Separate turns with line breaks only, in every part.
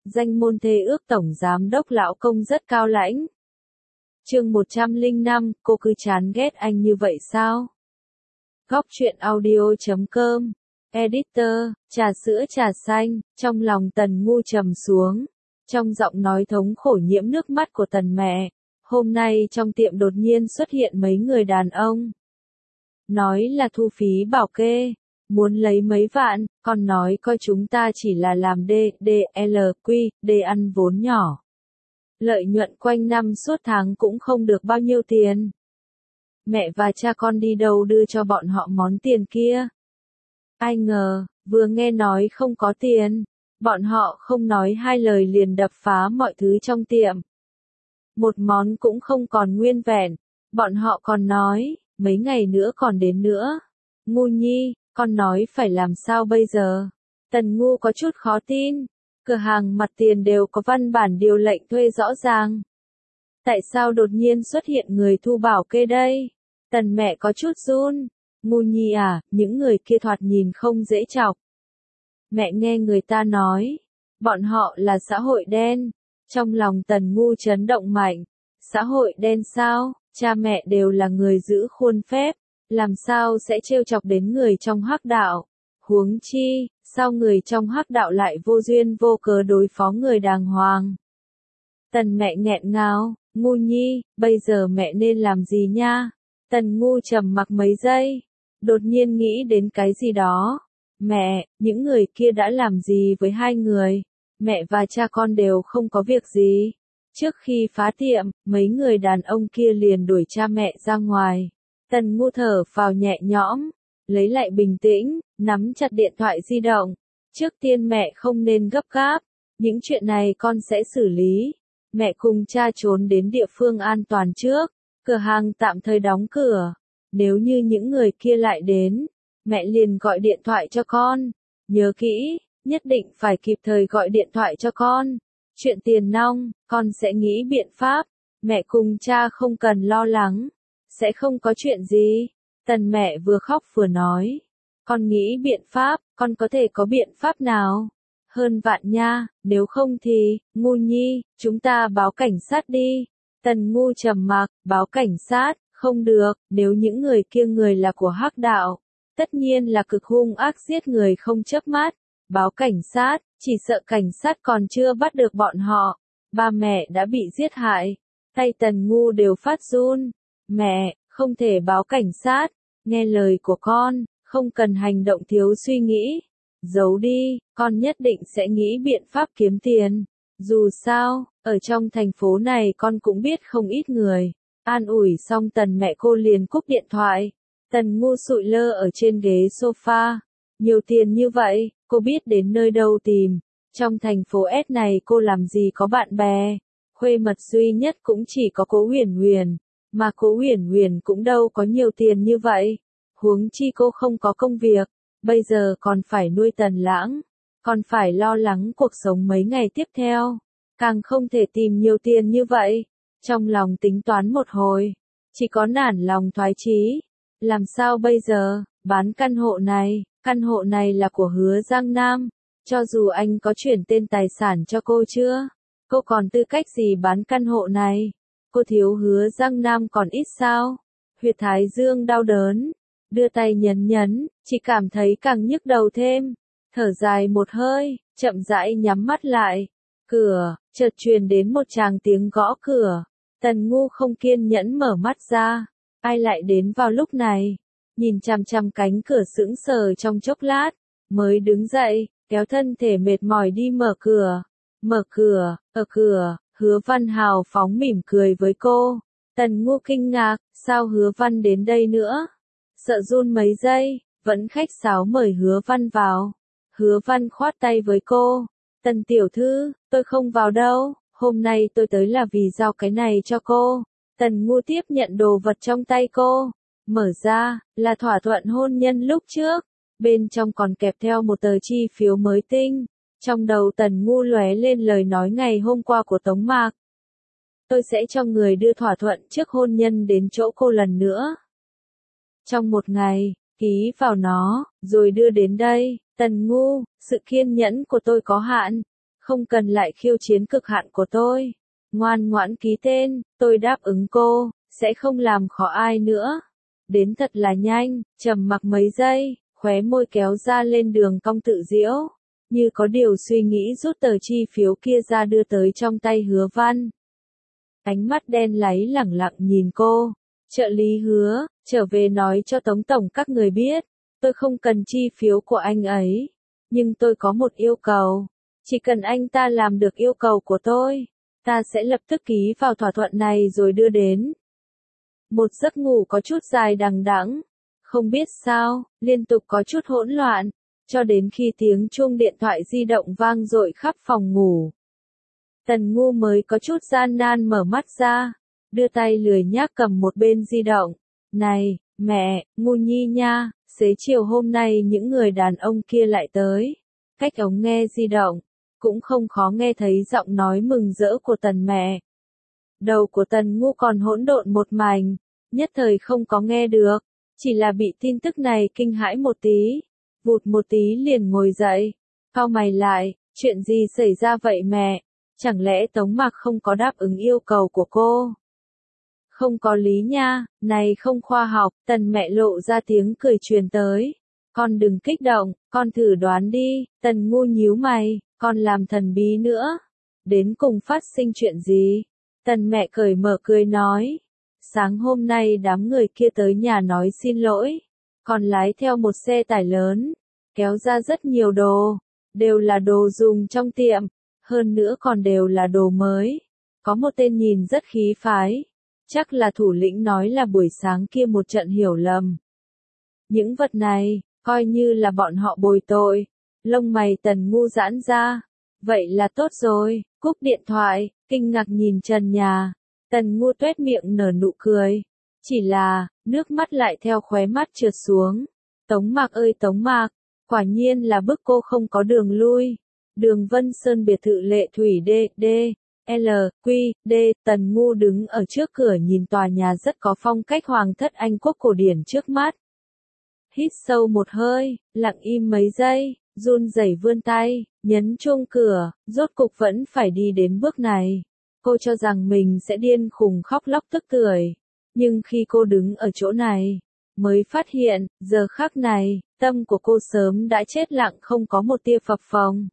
danh môn thê ước tổng giám đốc lão công rất cao lãnh. Chương 105, cô cứ chán ghét anh như vậy sao? Góc truyện audio.com. Editor, trà sữa trà xanh, trong lòng Tần Ngu trầm xuống. Trong giọng nói thống khổ nhiễm nước mắt của Tần mẹ. Hôm nay trong tiệm đột nhiên xuất hiện mấy người đàn ông. Nói là thu phí bảo kê. Muốn lấy mấy vạn, còn nói coi chúng ta chỉ là làm D ăn vốn nhỏ. Lợi nhuận quanh năm suốt tháng cũng không được bao nhiêu tiền. Mẹ và cha con đi đâu đưa cho bọn họ món tiền kia? Ai ngờ, vừa nghe nói không có tiền, bọn họ không nói hai lời liền đập phá mọi thứ trong tiệm. Một món cũng không còn nguyên vẹn, bọn họ còn nói, mấy ngày nữa còn đến nữa. Ngu nhi, con nói phải làm sao bây giờ? Tần Ngu có chút khó tin. Cửa hàng mặt tiền đều có văn bản điều lệnh thuê rõ ràng. Tại sao đột nhiên xuất hiện người thu bảo kê đây? Tần mẹ có chút run. Ngu nhi à, những người kia thoạt nhìn không dễ chọc. Mẹ nghe người ta nói, bọn họ là xã hội đen. Trong lòng Tần Ngu chấn động mạnh. Xã hội đen sao? Cha mẹ đều là người giữ khuôn phép. Làm sao sẽ trêu chọc đến người trong hắc đạo? Huống chi, sao người trong hắc đạo lại vô duyên vô cớ đối phó người đàng hoàng? Tần mẹ nghẹn ngào, Ngu nhi, bây giờ mẹ nên làm gì nha? Tần Ngu trầm mặc mấy giây, đột nhiên nghĩ đến cái gì đó. Mẹ, những người kia đã làm gì với hai người? Mẹ và cha con đều không có việc gì. Trước khi phá tiệm, mấy người đàn ông kia liền đuổi cha mẹ ra ngoài. Tần Ngu thở phào nhẹ nhõm, lấy lại bình tĩnh, nắm chặt điện thoại di động. Trước tiên mẹ không nên gấp gáp, những chuyện này con sẽ xử lý. Mẹ cùng cha trốn đến địa phương an toàn trước, cửa hàng tạm thời đóng cửa. Nếu như những người kia lại đến, mẹ liền gọi điện thoại cho con. Nhớ kỹ, nhất định phải kịp thời gọi điện thoại cho con. Chuyện tiền nong, con sẽ nghĩ biện pháp. Mẹ cùng cha không cần lo lắng, sẽ không có chuyện gì. Tần mẹ vừa khóc vừa nói. Con nghĩ biện pháp, con có thể có biện pháp nào? Hơn vạn nha, nếu không thì, Ngu nhi, chúng ta báo cảnh sát đi. Tần Ngu trầm mặc, báo cảnh sát, không được, nếu những người kia người là của hắc đạo, tất nhiên là cực hung ác giết người không chớp mắt. Báo cảnh sát, chỉ sợ cảnh sát còn chưa bắt được bọn họ. Ba mẹ đã bị giết hại. Tay Tần Ngu đều phát run. Mẹ, không thể báo cảnh sát. Nghe lời của con, không cần hành động thiếu suy nghĩ. Giấu đi, con nhất định sẽ nghĩ biện pháp kiếm tiền. Dù sao, ở trong thành phố này con cũng biết không ít người. An ủi xong Tần mẹ cô liền cúp điện thoại. Tần Ngu sụi lơ ở trên ghế sofa. Nhiều tiền như vậy, cô biết đến nơi đâu tìm. Trong thành phố S này cô làm gì có bạn bè. Khuê mật duy nhất cũng chỉ có Cố Huyền Huyền. Mà Cố Huyền Huyền cũng đâu có nhiều tiền như vậy. Huống chi cô không có công việc. Bây giờ còn phải nuôi Tần Lãng. Còn phải lo lắng cuộc sống mấy ngày tiếp theo. Càng không thể tìm nhiều tiền như vậy. Trong lòng tính toán một hồi. Chỉ có nản lòng thoái chí. Làm sao bây giờ, bán căn hộ này. Căn hộ này là của Hứa Giang Nam. Cho dù anh có chuyển tên tài sản cho cô chưa, cô còn tư cách gì bán căn hộ này? Cô thiếu Hứa Giang Nam còn ít sao? Huyệt thái dương đau đớn. Đưa tay nhấn, chỉ cảm thấy càng nhức đầu thêm. Thở dài một hơi, chậm rãi nhắm mắt lại. Cửa, chợt truyền đến một tràng tiếng gõ cửa. Tần Ngu không kiên nhẫn mở mắt ra. Ai lại đến vào lúc này? Nhìn chằm chằm cánh cửa sững sờ trong chốc lát, mới đứng dậy, kéo thân thể mệt mỏi đi mở cửa. Mở cửa, ở cửa, Hứa Văn hào phóng mỉm cười với cô. Tần Ngu kinh ngạc, sao Hứa Văn đến đây nữa? Sợ run mấy giây, vẫn khách sáo mời Hứa Văn vào. Hứa Văn khoát tay với cô. Tần tiểu thư, tôi không vào đâu, hôm nay tôi tới là vì giao cái này cho cô. Tần Ngu tiếp nhận đồ vật trong tay cô. Mở ra, là thỏa thuận hôn nhân lúc trước. Bên trong còn kẹp theo một tờ chi phiếu mới tinh. Trong đầu Tần Ngu lóe lên lời nói ngày hôm qua của Tống Mạc. Tôi sẽ cho người đưa thỏa thuận trước hôn nhân đến chỗ cô lần nữa. Trong một ngày, ký vào nó, rồi đưa đến đây. Tần Ngu, sự kiên nhẫn của tôi có hạn. Không cần lại khiêu chiến cực hạn của tôi. Ngoan ngoãn ký tên, tôi đáp ứng cô, sẽ không làm khó ai nữa. Đến thật là nhanh, trầm mặc mấy giây, khóe môi kéo ra lên đường cong tự giễu. Như có điều suy nghĩ rút tờ chi phiếu kia ra đưa tới trong tay Hứa Văn. Ánh mắt đen láy lẳng lặng nhìn cô. Trợ lý Hứa, trở về nói cho Tống Tổng các người biết. Tôi không cần chi phiếu của anh ấy. Nhưng tôi có một yêu cầu. Chỉ cần anh ta làm được yêu cầu của tôi, ta sẽ lập tức ký vào thỏa thuận này rồi đưa đến. Một giấc ngủ có chút dài đằng đẵng. Không biết sao, liên tục có chút hỗn loạn. Cho đến khi tiếng chuông điện thoại di động vang dội khắp phòng ngủ. Tần Ngu mới có chút gian nan mở mắt ra, đưa tay lười nhác cầm một bên di động. Này, mẹ, Ngu Nhi nha, xế chiều hôm nay những người đàn ông kia lại tới. Cách ống nghe di động, cũng không khó nghe thấy giọng nói mừng rỡ của Tần mẹ. Đầu của Tần Ngu còn hỗn độn một mảnh, nhất thời không có nghe được, chỉ là bị tin tức này kinh hãi một tí. Vụt một tí liền ngồi dậy, cau mày lại, chuyện gì xảy ra vậy mẹ? Chẳng lẽ Tống Mạc không có đáp ứng yêu cầu của cô? Không có lý nha, này không khoa học, Tần mẹ lộ ra tiếng cười truyền tới. Con đừng kích động, con thử đoán đi. Tần Ngu nhíu mày, con làm thần bí nữa. Đến cùng phát sinh chuyện gì? Tần mẹ cởi mở cười nói. Sáng hôm nay đám người kia tới nhà nói xin lỗi. Còn lái theo một xe tải lớn, kéo ra rất nhiều đồ, đều là đồ dùng trong tiệm, hơn nữa còn đều là đồ mới. Có một tên nhìn rất khí phái, chắc là thủ lĩnh nói là buổi sáng kia một trận hiểu lầm. Những vật này, coi như là bọn họ bồi tội. Lông mày Tần Ngu giãn ra. Vậy là tốt rồi, cúp điện thoại, kinh ngạc nhìn trần nhà. Tần Ngu tuét miệng nở nụ cười. Chỉ là, nước mắt lại theo khóe mắt trượt xuống. Tống Mạc ơi Tống Mạc, quả nhiên là bức cô không có đường lui. Đường Vân Sơn biệt thự Lệ Thủy D, L, Q, D, Tần Ngu đứng ở trước cửa nhìn tòa nhà rất có phong cách hoàng thất Anh quốc cổ điển trước mắt. Hít sâu một hơi, lặng im mấy giây, run rẩy vươn tay, nhấn chuông cửa, rốt cục vẫn phải đi đến bước này. Cô cho rằng mình sẽ điên khùng khóc lóc tức tưởi. Nhưng khi cô đứng ở chỗ này, mới phát hiện, giờ khắc này, tâm của cô sớm đã chết lặng không có một tia phập phồng.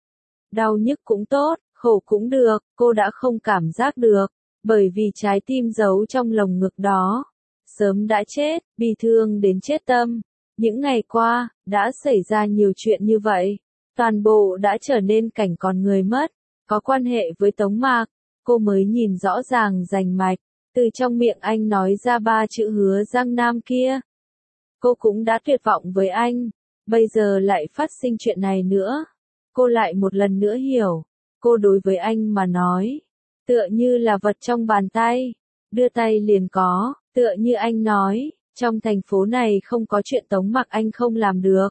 Đau nhức cũng tốt, khổ cũng được, cô đã không cảm giác được, bởi vì trái tim giấu trong lồng ngực đó, sớm đã chết, bi thương đến chết tâm. Những ngày qua, đã xảy ra nhiều chuyện như vậy, toàn bộ đã trở nên cảnh còn người mất, có quan hệ với Tống Mạc, cô mới nhìn rõ ràng rành mạch. Từ trong miệng anh nói ra 3 chữ Hứa Giang Nam kia. Cô cũng đã tuyệt vọng với anh, bây giờ lại phát sinh chuyện này nữa. Cô lại một lần nữa hiểu, cô đối với anh mà nói, tựa như là vật trong bàn tay, đưa tay liền có, tựa như anh nói, trong thành phố này không có chuyện Tống Mạc anh không làm được.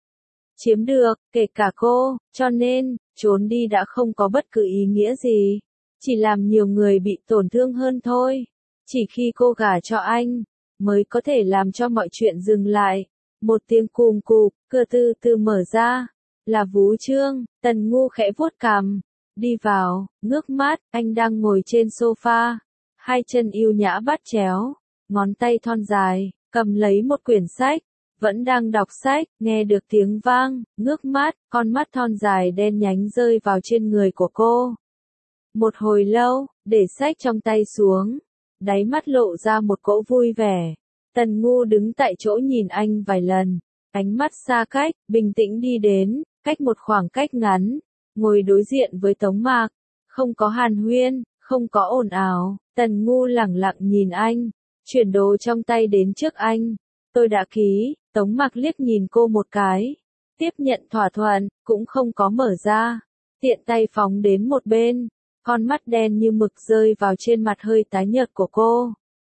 Chiếm được, kể cả cô, cho nên, trốn đi đã không có bất cứ ý nghĩa gì, chỉ làm nhiều người bị tổn thương hơn thôi. Chỉ khi cô gả cho anh, mới có thể làm cho mọi chuyện dừng lại. Một tiếng cùm cụp, cửa từ từ mở ra. Là Vũ Trương. Tần Ngu khẽ vuốt cằm. Đi vào, ngước mắt, anh đang ngồi trên sofa. Hai chân yêu nhã bắt chéo. Ngón tay thon dài, cầm lấy một quyển sách. Vẫn đang đọc sách, nghe được tiếng vang, ngước mắt, con mắt thon dài đen nhánh rơi vào trên người của cô. Một hồi lâu, để sách trong tay xuống. Đáy mắt lộ ra một cỗ vui vẻ. Tần Ngu đứng tại chỗ nhìn anh vài lần, ánh mắt xa cách, bình tĩnh đi đến, cách một khoảng cách ngắn, ngồi đối diện với Tống Mạc, không có hàn huyên, không có ồn ào, Tần Ngu lẳng lặng nhìn anh, chuyển đồ trong tay đến trước anh. Tôi đã ký. Tống Mạc liếc nhìn cô một cái, tiếp nhận thỏa thuận, cũng không có mở ra, tiện tay phóng đến một bên. Con mắt đen như mực rơi vào trên mặt hơi tái nhợt của cô.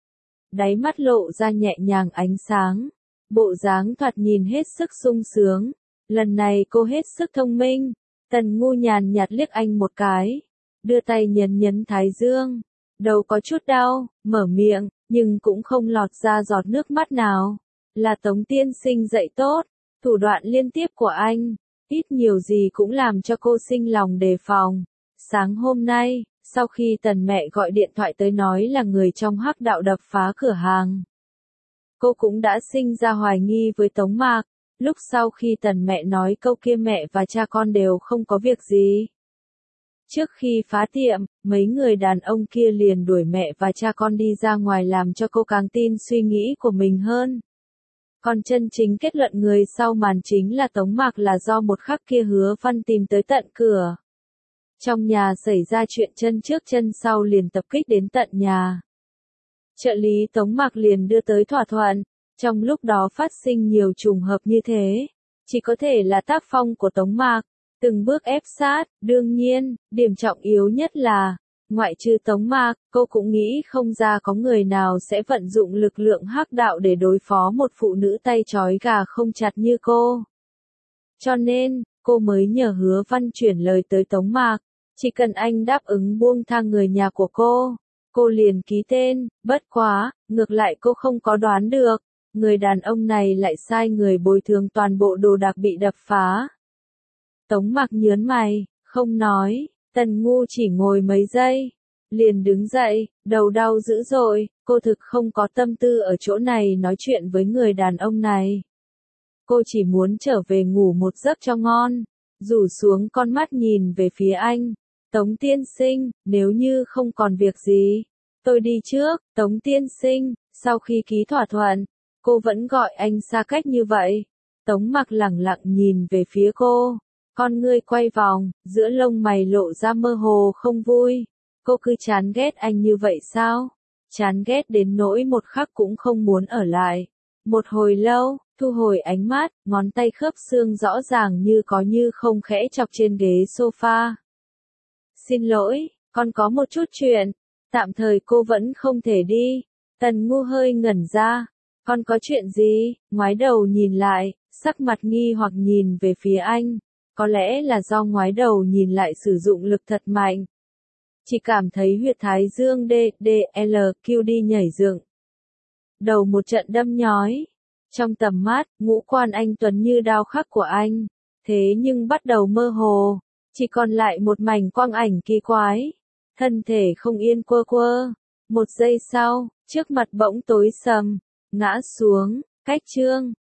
Đáy mắt lộ ra nhẹ nhàng ánh sáng. Bộ dáng thoạt nhìn hết sức sung sướng. Lần này cô hết sức thông minh. Tần Ngu nhàn nhạt liếc anh một cái. Đưa tay nhấn nhấn thái dương. Đầu có chút đau, mở miệng, nhưng cũng không lọt ra giọt nước mắt nào. Là Tống tiên sinh dạy tốt. Thủ đoạn liên tiếp của anh, ít nhiều gì cũng làm cho cô sinh lòng đề phòng. Sáng hôm nay, sau khi Tần mẹ gọi điện thoại tới nói là người trong hắc đạo đập phá cửa hàng, cô cũng đã sinh ra hoài nghi với Tống Mạc. Lúc sau khi Tần mẹ nói câu kia mẹ và cha con đều không có việc gì. Trước khi phá tiệm, mấy người đàn ông kia liền đuổi mẹ và cha con đi ra ngoài làm cho cô càng tin suy nghĩ của mình hơn. Còn chân chính kết luận người sau màn chính là Tống Mạc là do một khắc kia Hứa Văn tìm tới tận cửa. Trong nhà xảy ra chuyện chân trước chân sau liền tập kích đến tận nhà. Trợ lý Tống Mạc liền đưa tới thỏa thuận, trong lúc đó phát sinh nhiều trùng hợp như thế. Chỉ có thể là tác phong của Tống Mạc, từng bước ép sát, đương nhiên, điểm trọng yếu nhất là, ngoại trừ Tống Mạc, cô cũng nghĩ không ra có người nào sẽ vận dụng lực lượng hắc đạo để đối phó một phụ nữ tay trói gà không chặt như cô. Cho nên, cô mới nhờ Hứa Văn chuyển lời tới Tống Mạc, chỉ cần anh đáp ứng buông tha người nhà của cô liền ký tên. Bất quá, ngược lại cô không có đoán được, người đàn ông này lại sai người bồi thường toàn bộ đồ đạc bị đập phá. Tống Mạc nhớn mày, không nói. Tần Ngu chỉ ngồi mấy giây, liền đứng dậy, đầu đau dữ dội, cô thực không có tâm tư ở chỗ này nói chuyện với người đàn ông này. Cô chỉ muốn trở về ngủ một giấc cho ngon, rủ xuống con mắt nhìn về phía anh. Tống tiên sinh, nếu như không còn việc gì, tôi đi trước. Tống tiên sinh, sau khi ký thỏa thuận, cô vẫn gọi anh xa cách như vậy. Tống Mạc lẳng lặng nhìn về phía cô. Con ngươi quay vòng, giữa lông mày lộ ra mơ hồ không vui. Cô cứ chán ghét anh như vậy sao? Chán ghét đến nỗi một khắc cũng không muốn ở lại. Một hồi lâu, thu hồi ánh mắt, ngón tay khớp xương rõ ràng như có như không khẽ chọc trên ghế sofa. Xin lỗi, con có một chút chuyện. Tạm thời cô vẫn không thể đi. Tần Ngu hơi ngẩn ra. Con có chuyện gì? Ngoái đầu nhìn lại, sắc mặt nghi hoặc nhìn về phía anh. Có lẽ là do ngoái đầu nhìn lại sử dụng lực thật mạnh. Chỉ cảm thấy huyệt thái dương DDLQ đi nhảy dựng. Đầu một trận đâm nhói. Trong tầm mắt, ngũ quan anh tuấn như đao khắc của anh. Thế nhưng bắt đầu mơ hồ. Chỉ còn lại một mảnh quang ảnh kỳ quái. Thân thể không yên quơ quơ. Một giây sau, trước mặt bỗng tối sầm. Ngã xuống. Cách chương.